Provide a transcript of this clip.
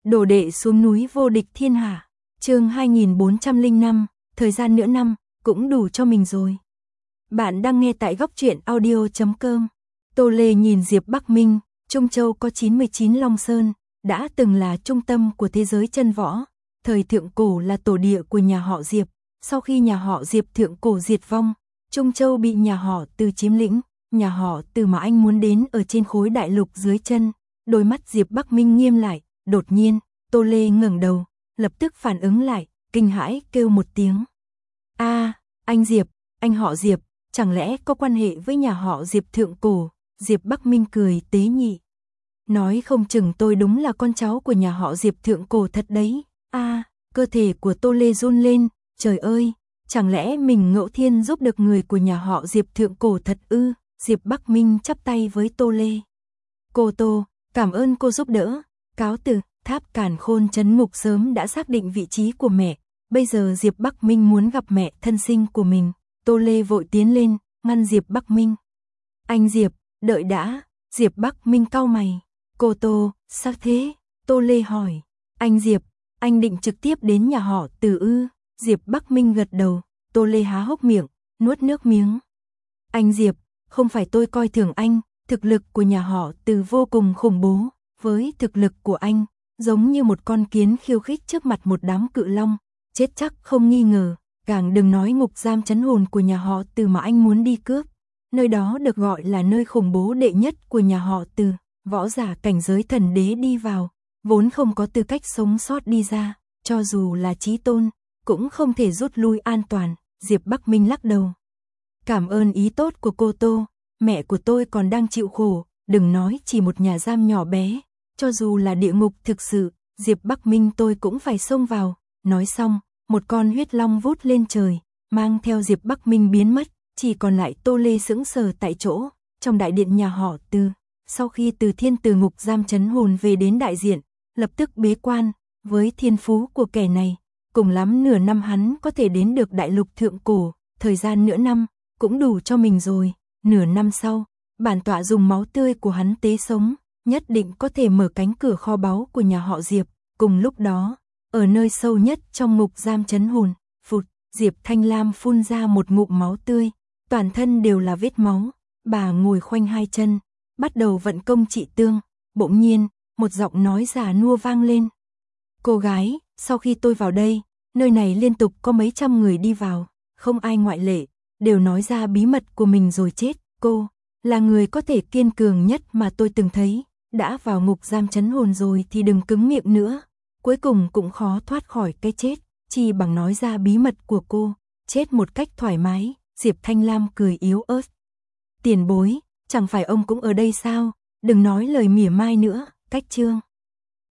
Đồ đệ xuống núi vô địch thiên hạ. Chương 2405, thời gian nửa năm, cũng đủ cho mình rồi. Bạn đang nghe tại góc truyện audio.com. Tô Lê nhìn Diệp Bắc Minh, Trung Châu có 99 Long Sơn, đã từng là trung tâm của thế giới chân võ. Thời thượng cổ là tổ địa của nhà họ Diệp. Sau khi nhà họ Diệp thượng cổ diệt vong, Trung Châu bị nhà họ Từ chiếm lĩnh. Nhà họ Từ mà anh muốn đến ở trên khối đại lục dưới chân. Đôi mắt Diệp Bắc Minh nghiêm lại. Đột nhiên, Tô Lê ngẩng đầu, lập tức phản ứng lại, kinh hãi kêu một tiếng. Anh Diệp, anh họ Diệp, chẳng lẽ có quan hệ với nhà họ Diệp thượng cổ? Diệp Bắc Minh cười tế nhị. Nói không chừng tôi đúng là con cháu của nhà họ Diệp thượng cổ thật đấy. Cơ thể của Tô Lê run lên, trời ơi, chẳng lẽ mình ngẫu thiên giúp được người của nhà họ Diệp thượng cổ thật ư? Diệp Bắc Minh chắp tay với Tô Lê. Cô Tô, cảm ơn cô giúp đỡ. Cáo từ, Tháp Càn Khôn trấn ngục sớm đã xác định vị trí của mẹ, bây giờ Diệp Bắc Minh muốn gặp mẹ thân sinh của mình. Tô Lê vội tiến lên, ngăn Diệp Bắc Minh. Anh Diệp, đợi đã. Diệp Bắc Minh cau mày. Cô Tô, sao thế? Tô Lê hỏi. Anh Diệp, anh định trực tiếp đến nhà họ Từ ư? Diệp Bắc Minh gật đầu. Tô Lê há hốc miệng, nuốt nước miếng. Anh Diệp, không phải tôi coi thường anh, thực lực của nhà họ Từ vô cùng khủng bố. Với thực lực của anh, giống như một con kiến khiêu khích trước mặt một đám cự long, chết chắc không nghi ngờ, càng đừng nói ngục giam trấn hồn của nhà họ Từ mà anh muốn đi cướp. Nơi đó được gọi là nơi khủng bố đệ nhất của nhà họ Từ, võ giả cảnh giới thần đế đi vào, vốn không có tư cách sống sót đi ra, cho dù là chí tôn, cũng không thể rút lui an toàn. Diệp Bắc Minh lắc đầu. Cảm ơn ý tốt của cô Tô, mẹ của tôi còn đang chịu khổ, đừng nói chỉ một nhà giam nhỏ bé. Cho dù là địa ngục thực sự, Diệp Bắc Minh tôi cũng phải xông vào. Nói xong, một con huyết long vút lên trời, mang theo Diệp Bắc Minh biến mất, chỉ còn lại Tô Lê sững sờ tại chỗ, trong đại điện nhà họ Từ. Sau khi Từ Thiên từ ngục giam trấn hồn về đến đại diện, lập tức bế quan, với thiên phú của kẻ này, cùng lắm nửa năm hắn có thể đến được đại lục thượng cổ, thời gian nửa năm, cũng đủ cho mình rồi. Nửa năm sau, bản tọa dùng máu tươi của hắn tế sống, nhất định có thể mở cánh cửa kho báu của nhà họ Diệp. Cùng lúc đó, ở nơi sâu nhất trong ngục giam trấn hồn, phụt, Diệp Thanh Lam phun ra một ngụm máu tươi, toàn thân đều là vết máu. Bà ngồi khoanh hai chân, bắt đầu vận công trị thương. Bỗng nhiên, một giọng nói già nua vang lên. Cô gái, sau khi tôi vào đây, nơi này liên tục có mấy trăm người đi vào, không ai ngoại lệ, đều nói ra bí mật của mình rồi chết. Cô là người có thể kiên cường nhất mà tôi từng thấy. Đã vào ngục giam trấn hồn rồi thì đừng cứng miệng nữa, cuối cùng cũng khó thoát khỏi cái chết, chỉ bằng nói ra bí mật của cô, chết một cách thoải mái. Diệp Thanh Lam cười yếu ớt. Tiền bối, chẳng phải ông cũng ở đây sao, đừng nói lời mỉa mai nữa. Cách chương